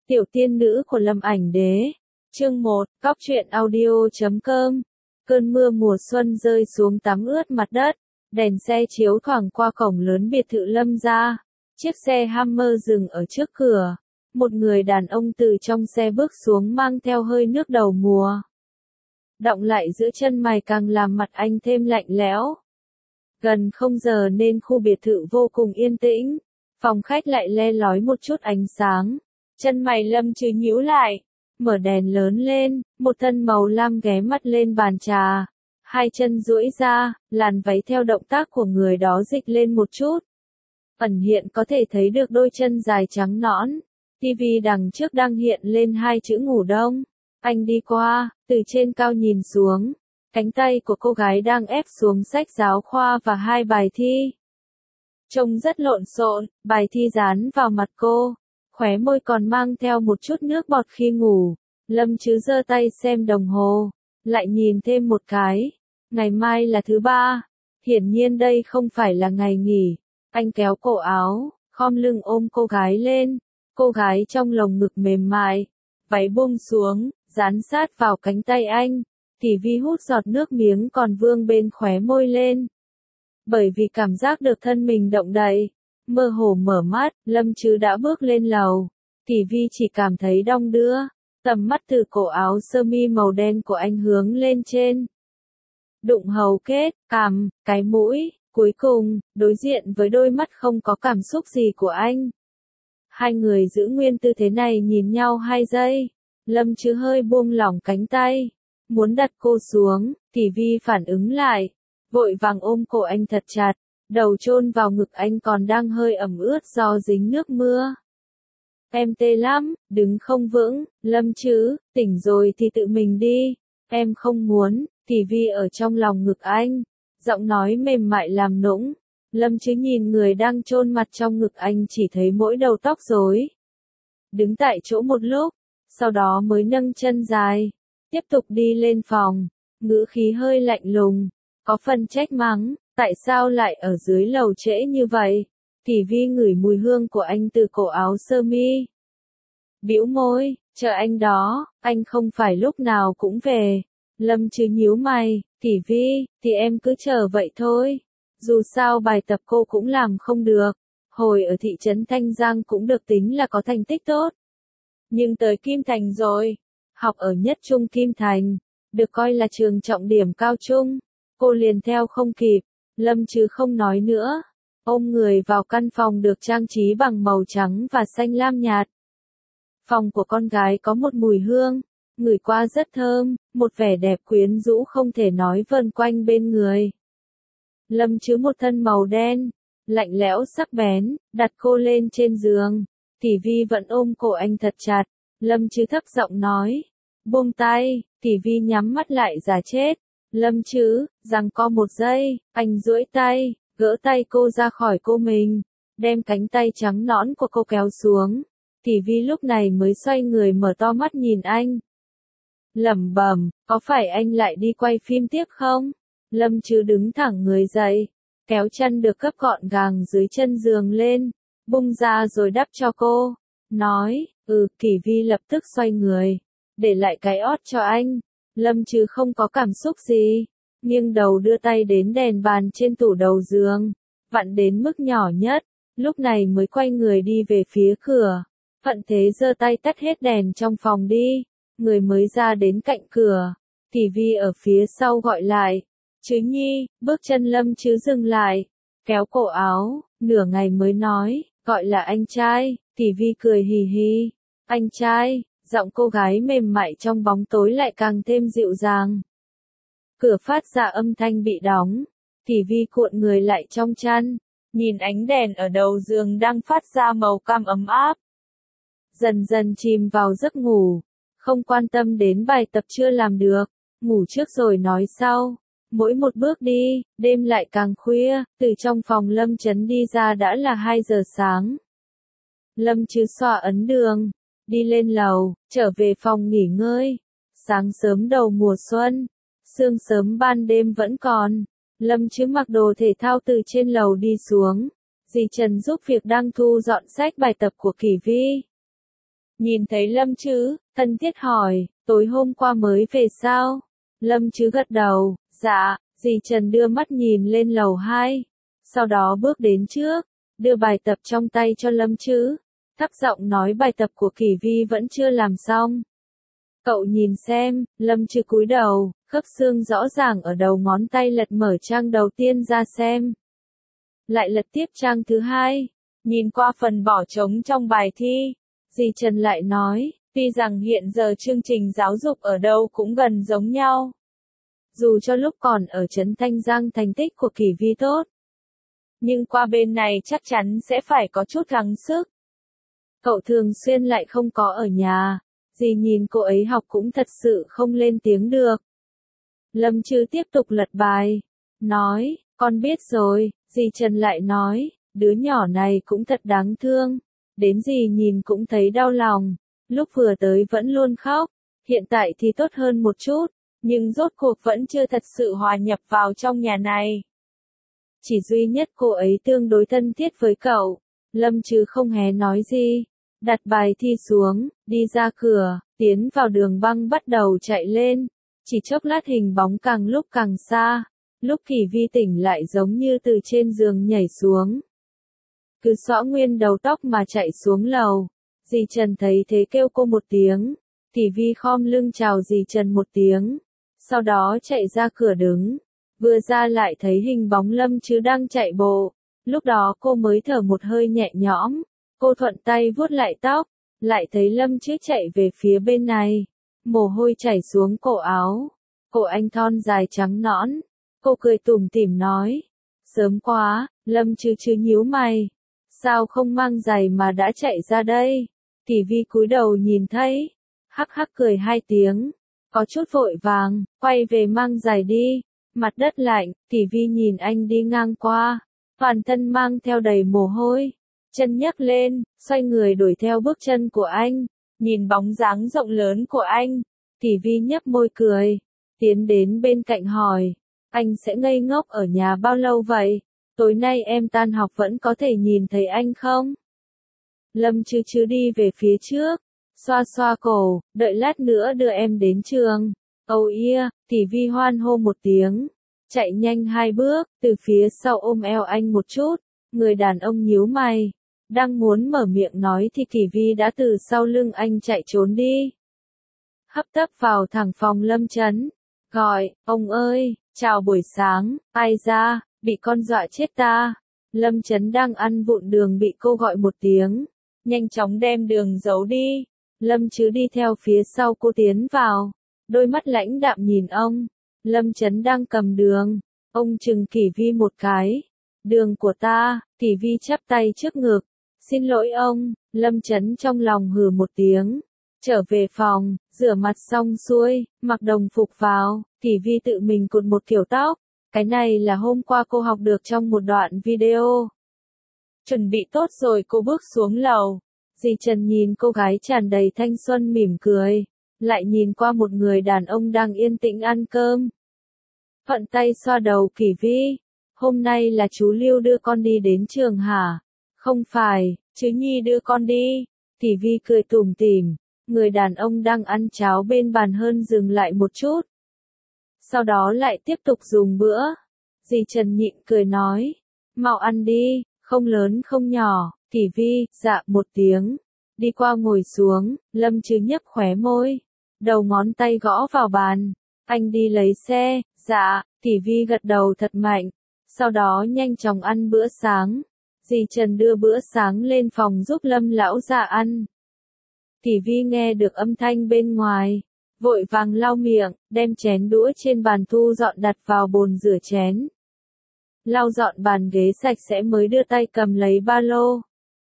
Tiểu tiên nữ của Lâm Ảnh Đế. Chương 1, Cóc truyện audio.com. Cơn mưa mùa xuân rơi xuống tắm ướt mặt đất, đèn xe chiếu thoảng qua cổng lớn biệt thự Lâm gia. Chiếc xe Hummer dừng ở trước cửa. Một người đàn ông từ trong xe bước xuống mang theo hơi nước đầu mùa. Đọng lại giữa chân mày càng làm mặt anh thêm lạnh lẽo. Gần 0 giờ nên khu biệt thự vô cùng yên tĩnh. Phòng khách lại le lói một chút ánh sáng. Chân mày Lâm Chứ nhíu lại, mở đèn lớn lên, một thân màu lam ghé mắt lên bàn trà. Hai chân duỗi ra, làn váy theo động tác của người đó dịch lên một chút. Ẩn hiện có thể thấy được đôi chân dài trắng nõn. Tivi đằng trước đang hiện lên hai chữ ngủ đông. Anh đi qua, từ trên cao nhìn xuống. Cánh tay của cô gái đang ép xuống sách giáo khoa và hai bài thi. Trông rất lộn xộn, bài thi dán vào mặt cô. Khóe môi còn mang theo một chút nước bọt khi ngủ. Lâm Chứ giơ tay xem đồng hồ, lại nhìn thêm một cái. Ngày mai là thứ ba, hiển nhiên đây không phải là ngày nghỉ. Anh kéo cổ áo, khom lưng ôm cô gái lên. Cô gái trong lồng ngực mềm mại, váy buông xuống, dán sát vào cánh tay anh. Tỷ Vi hút giọt nước miếng còn vương bên khóe môi lên. Bởi vì cảm giác được thân mình động đậy, mơ hồ mở mắt, Lâm Chứ đã bước lên lầu. Tỷ Vi chỉ cảm thấy đong đưa, tầm mắt từ cổ áo sơ mi màu đen của anh hướng lên trên. Đụng hầu kết, cằm, cái mũi, cuối cùng, đối diện với đôi mắt không có cảm xúc gì của anh. Hai người giữ nguyên tư thế này nhìn nhau 2 giây. Lâm Chứ hơi buông lỏng cánh tay, muốn đặt cô xuống, Tỷ Vi phản ứng lại, vội vàng ôm cổ anh thật chặt, đầu chôn vào ngực anh còn đang hơi ẩm ướt do dính nước mưa. Em tê lắm, đứng không vững, Lâm Chứ, tỉnh rồi thì tự mình đi, em không muốn. Tỷ Vi ở trong lòng ngực anh, giọng nói mềm mại làm nũng. Lâm Chứ nhìn người đang chôn mặt trong ngực anh chỉ thấy mỗi đầu tóc rối. Đứng tại chỗ một lúc, sau đó mới nâng chân dài, tiếp tục đi lên phòng, ngữ khí hơi lạnh lùng, có phần trách mắng, tại sao lại ở dưới lầu trễ như vậy? Tỷ Vi ngửi mùi hương của anh từ cổ áo sơ mi. Bĩu môi, chờ anh đó, anh không phải lúc nào cũng về. Lâm Chứ nhíu mày, Tỷ Vi, thì em cứ chờ vậy thôi. Dù sao bài tập cô cũng làm không được. Hồi ở thị trấn Thanh Giang cũng được tính là có thành tích tốt. Nhưng tới Kim Thành rồi, học ở nhất trung Kim Thành, được coi là trường trọng điểm cao trung. Cô liền theo không kịp, Lâm Chứ không nói nữa. Ôm người vào căn phòng được trang trí bằng màu trắng và xanh lam nhạt. Phòng của con gái có một mùi hương, ngửi qua rất thơm, một vẻ đẹp quyến rũ không thể nói vờn quanh bên người. Lâm Chứ một thân màu đen, lạnh lẽo sắc bén, đặt cô lên trên giường. Tỷ Vi vẫn ôm cổ anh thật chặt. Lâm Chứ thấp giọng nói, buông tay. Tỷ Vi nhắm mắt lại giả chết. Lâm Chứ, giằng co 1 giây, anh duỗi tay, gỡ tay cô ra khỏi cô mình, đem cánh tay trắng nõn của cô kéo xuống. Tỷ Vi lúc này mới xoay người mở to mắt nhìn anh. Lẩm bẩm, có phải anh lại đi quay phim tiếp không? Lâm Chứ đứng thẳng người dậy, kéo chân được cấp gọn gàng dưới chân giường lên, bung ra rồi đắp cho cô, nói, Tỷ Vi lập tức xoay người, để lại cái ót cho anh. Lâm Chứ không có cảm xúc gì, nghiêng đầu đưa tay đến đèn bàn trên tủ đầu giường, vặn đến mức nhỏ nhất, lúc này mới quay người đi về phía cửa. Thuận thế giơ tay tắt hết đèn trong phòng đi, người mới ra đến cạnh cửa. Tỷ Vi ở phía sau gọi lại, Chứ Nhi, bước chân Lâm Chứ dừng lại, kéo cổ áo, nửa ngày mới nói, gọi là anh trai. Tỷ Vi cười hì hì, anh trai, giọng cô gái mềm mại trong bóng tối lại càng thêm dịu dàng. Cửa phát ra âm thanh bị đóng, Tỷ Vi cuộn người lại trong chăn, nhìn ánh đèn ở đầu giường đang phát ra màu cam ấm áp. Dần dần chìm vào giấc ngủ, không quan tâm đến bài tập chưa làm được, ngủ trước rồi nói sau. Mỗi một bước đi, đêm lại càng khuya, từ trong phòng Lâm Chấn đi ra đã là 2 giờ sáng. Lâm Chứ xoa ấn đường, đi lên lầu, trở về phòng nghỉ ngơi. Sáng sớm đầu mùa xuân, sương sớm ban đêm vẫn còn. Lâm Chứ mặc đồ thể thao từ trên lầu đi xuống. Dì Trần giúp việc đang thu dọn sách bài tập của Kỳ Vi. Nhìn thấy Lâm Trứ, thân thiết hỏi, tối hôm qua mới về sao? Lâm Trứ gật đầu, dạ, dì Trần đưa mắt nhìn lên lầu 2. Sau đó bước đến trước, đưa bài tập trong tay cho Lâm Trứ. Thấp giọng nói bài tập của Kỷ Vi vẫn chưa làm xong. Cậu nhìn xem, Lâm Trứ cúi đầu, khớp xương rõ ràng ở đầu ngón tay lật mở trang đầu tiên ra xem. Lại lật tiếp trang thứ hai, nhìn qua phần bỏ trống trong bài thi. Dì Trần lại nói, tuy rằng hiện giờ chương trình giáo dục ở đâu cũng gần giống nhau. Dù cho lúc còn ở Trấn Thanh Giang thành tích của Kỷ Vi tốt, nhưng qua bên này chắc chắn sẽ phải có chút gắng sức. Cậu thường xuyên lại không có ở nhà, dì nhìn cô ấy học cũng thật sự không lên tiếng được. Lâm Trứ tiếp tục lật bài, nói, con biết rồi, dì Trần lại nói, đứa nhỏ này cũng thật đáng thương, đến dì nhìn cũng thấy đau lòng, lúc vừa tới vẫn luôn khóc, hiện tại thì tốt hơn một chút, nhưng rốt cuộc vẫn chưa thật sự hòa nhập vào trong nhà này. Chỉ duy nhất cô ấy tương đối thân thiết với cậu. Lâm Trứ không hé nói gì, đặt bài thi xuống, đi ra cửa, tiến vào đường băng bắt đầu chạy lên. Chỉ chốc lát hình bóng càng lúc càng xa, lúc Kỷ Vi tỉnh lại giống như từ trên giường nhảy xuống. Cứ xõa nguyên đầu tóc mà chạy xuống lầu. Dì Trần thấy thế kêu cô một tiếng, Kỷ Vi khom lưng chào dì Trần một tiếng, sau đó chạy ra cửa đứng. Vừa ra lại thấy hình bóng Lâm Trứ đang chạy bộ, lúc đó cô mới thở một hơi nhẹ nhõm, cô thuận tay vuốt lại tóc, lại thấy Lâm Trứ chạy về phía bên này, mồ hôi chảy xuống cổ áo, cổ anh thon dài trắng nõn, cô cười tủm tỉm nói, sớm quá. Lâm Trứ nhíu mày, sao không mang giày mà đã chạy ra đây? Kỷ Vi cúi đầu nhìn thấy, hắc hắc cười hai tiếng, có chút vội vàng, quay về mang giày đi. Mặt đất lạnh, Kỷ Vi nhìn anh đi ngang qua, toàn thân mang theo đầy mồ hôi, chân nhấc lên, xoay người đuổi theo bước chân của anh, nhìn bóng dáng rộng lớn của anh, Kỷ Vi nhếch môi cười, tiến đến bên cạnh hỏi, anh sẽ ngây ngốc ở nhà bao lâu vậy? Tối nay em tan học vẫn có thể nhìn thấy anh không? Lâm Trứ đi về phía trước, xoa xoa cổ, đợi lát nữa đưa em đến trường. Oh yeah, Kỷ Vi hoan hô một tiếng, chạy nhanh hai bước, từ phía sau ôm eo anh một chút, người đàn ông nhíu mày, đang muốn mở miệng nói thì Kỷ Vi đã từ sau lưng anh chạy trốn đi. Hấp tấp vào thẳng phòng Lâm Chấn, gọi, ông ơi, chào buổi sáng, ai ra, bị con dọa chết ta. Lâm Chấn đang ăn vụn đường bị cô gọi một tiếng, nhanh chóng đem đường giấu đi. Lâm Trứ đi theo phía sau cô tiến vào. Đôi mắt lãnh đạm nhìn ông, Lâm Chấn đang cầm đường, ông chừng Kỷ Vi một cái, đường của ta. Kỷ Vi chắp tay trước ngực, xin lỗi ông. Lâm Chấn trong lòng hừ một tiếng, trở về phòng, rửa mặt xong xuôi, mặc đồng phục vào, Kỷ Vi tự mình cột một kiểu tóc, cái này là hôm qua cô học được trong một đoạn video. Chuẩn bị tốt rồi cô bước xuống lầu, dì Trần nhìn cô gái tràn đầy thanh xuân mỉm cười. Lại nhìn qua một người đàn ông đang yên tĩnh ăn cơm. Thuận tay xoa đầu Kỷ Vi, hôm nay là chú Lưu đưa con đi đến trường hả? Không phải, chứ Nhi đưa con đi. Kỷ Vi cười tủm tỉm, người đàn ông đang ăn cháo bên bàn hơn dừng lại một chút. Sau đó lại tiếp tục dùng bữa. Dì Trần nhịn cười nói, mau ăn đi, không lớn không nhỏ. Kỷ Vi, dạ một tiếng, đi qua ngồi xuống. Lâm Trứ nhếch khóe môi, đầu ngón tay gõ vào bàn, anh đi lấy xe. Dạ. Kỷ Vi gật đầu thật mạnh, sau đó nhanh chóng ăn bữa sáng. Dì Trần đưa bữa sáng lên phòng giúp Lâm lão già ăn. Kỷ Vi nghe được âm thanh bên ngoài, vội vàng lau miệng, đem chén đũa trên bàn thu dọn đặt vào bồn rửa chén. Lau dọn bàn ghế sạch sẽ mới đưa tay cầm lấy ba lô.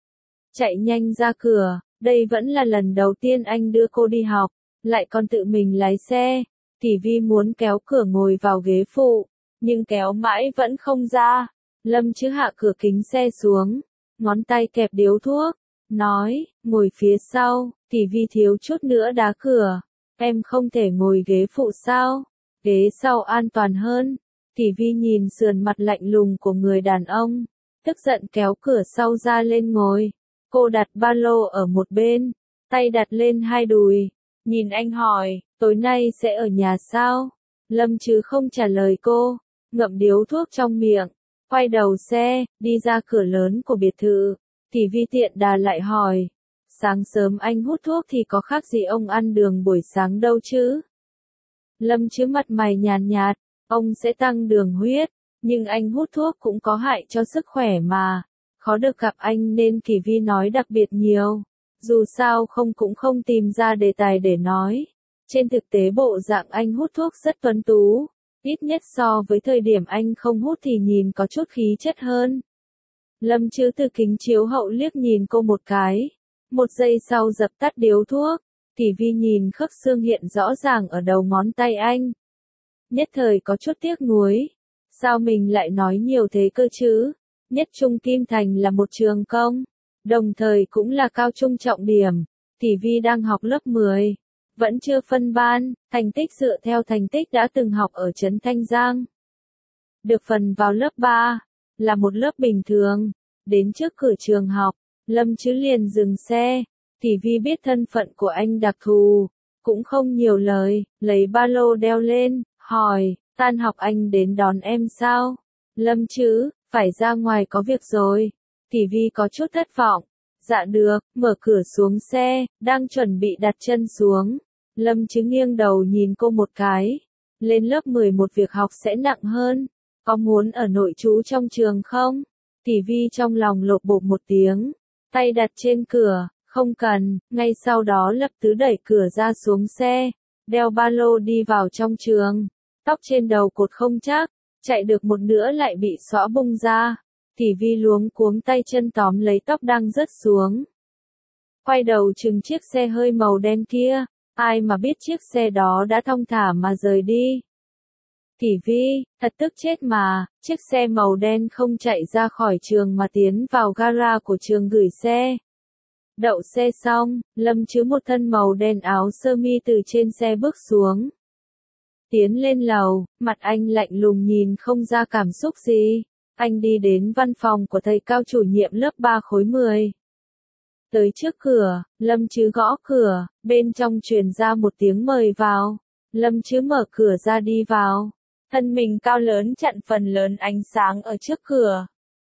Chạy nhanh ra cửa, đây vẫn là lần đầu tiên anh đưa cô đi học, lại còn tự mình lái xe. Kỷ Vi muốn kéo cửa ngồi vào ghế phụ, nhưng kéo mãi vẫn không ra. Lâm Trứ hạ cửa kính xe xuống, ngón tay kẹp điếu thuốc, nói, ngồi phía sau. Kỷ Vi thiếu chút nữa đá cửa, em không thể ngồi ghế phụ sao? Ghế sau an toàn hơn. Kỷ Vi nhìn sườn mặt lạnh lùng của người đàn ông, tức giận kéo cửa sau ra lên ngồi. Cô đặt ba lô ở một bên, tay đặt lên hai đùi, nhìn anh hỏi, tối nay sẽ ở nhà sao? Lâm Chứ không trả lời cô, ngậm điếu thuốc trong miệng, quay đầu xe, đi ra cửa lớn của biệt thự. Thì Vi tiện đà lại hỏi, sáng sớm anh hút thuốc thì có khác gì ông ăn đường buổi sáng đâu chứ? Lâm Chứ mặt mày nhàn nhạt, ông sẽ tăng đường huyết, nhưng anh hút thuốc cũng có hại cho sức khỏe mà. Khó được gặp anh nên Kỳ Vi nói đặc biệt nhiều. Dù sao cũng không tìm ra đề tài để nói. Trên thực tế bộ dạng anh hút thuốc rất tuấn tú, ít nhất so với thời điểm anh không hút thì nhìn có chút khí chất hơn. Lâm Chứ từ kính chiếu hậu liếc nhìn cô một cái, một giây sau dập tắt điếu thuốc. Kỳ Vi nhìn khớp xương hiện rõ ràng ở đầu ngón tay anh. Nhất thời có chút tiếc nuối. Sao mình lại nói nhiều thế cơ chứ? Nhất Trung Kim Thành là một trường công, đồng thời cũng là cao trung trọng điểm. Kỳ Vi đang học lớp 10, vẫn chưa phân ban, thành tích dựa theo thành tích đã từng học ở Trấn Thanh Giang. Được phần vào lớp 3, là một lớp bình thường. Đến trước cửa trường học, Lâm Chứ liền dừng xe. Kỳ Vi biết thân phận của anh đặc thù, cũng không nhiều lời, lấy ba lô đeo lên, hỏi, tan học anh đến đón em sao? Lâm Chứ, phải ra ngoài có việc rồi. Kỳ Vi có chút thất vọng. Dạ được, mở cửa xuống xe, đang chuẩn bị đặt chân xuống. Lâm Chứ nghiêng đầu nhìn cô một cái. Lên lớp 11 việc học sẽ nặng hơn. Có muốn ở nội trú trong trường không? Kỳ Vi trong lòng lột bột một tiếng. Tay đặt trên cửa, không cần, ngay sau đó lập tức đẩy cửa ra xuống xe. Đeo ba lô đi vào trong trường. Tóc trên đầu cột không chắc, chạy được một nửa lại bị xõa bung ra. Kỳ Vi luống cuống tay chân tóm lấy tóc đang rớt xuống. Quay đầu chừng chiếc xe hơi màu đen kia, ai mà biết chiếc xe đó đã thong thả mà rời đi. Kỳ Vi, thật tức chết mà, chiếc xe màu đen không chạy ra khỏi trường mà tiến vào gara của trường gửi xe. Đậu xe xong, Lâm Chứ một thân màu đen áo sơ mi từ trên xe bước xuống. Tiến lên lầu, mặt anh lạnh lùng nhìn không ra cảm xúc gì. Anh đi đến văn phòng của thầy cao chủ nhiệm lớp 3 khối 10. Tới trước cửa, Lâm Chứ gõ cửa, bên trong truyền ra một tiếng mời vào. Lâm Chứ mở cửa ra đi vào. Thân mình cao lớn chặn phần lớn ánh sáng ở trước cửa.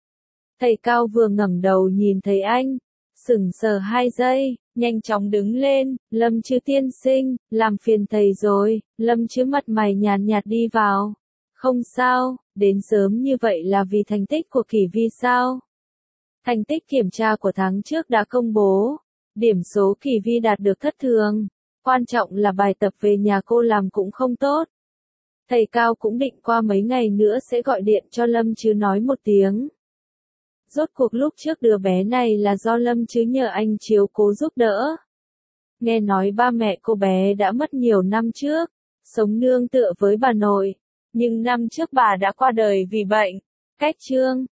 Thầy cao vừa ngẩng đầu nhìn thấy anh, sững sờ 2 giây, nhanh chóng đứng lên, Lâm Chứ tiên sinh, làm phiền thầy rồi. Lâm Chứ mặt mày nhàn nhạt đi vào. Không sao, đến sớm như vậy là vì thành tích của Kỳ Vi sao? Thành tích kiểm tra của tháng trước đã công bố. Điểm số Kỳ Vi đạt được thất thường. Quan trọng là bài tập về nhà cô làm cũng không tốt. Thầy cao cũng định qua mấy ngày nữa sẽ gọi điện cho Lâm Chứ nói một tiếng. Rốt cuộc lúc trước đứa bé này là do Lâm Chứ nhờ anh chiếu cố giúp đỡ. Nghe nói ba mẹ cô bé đã mất nhiều năm trước, sống nương tựa với bà nội. Nhưng năm trước bà đã qua đời vì bệnh. Cách chương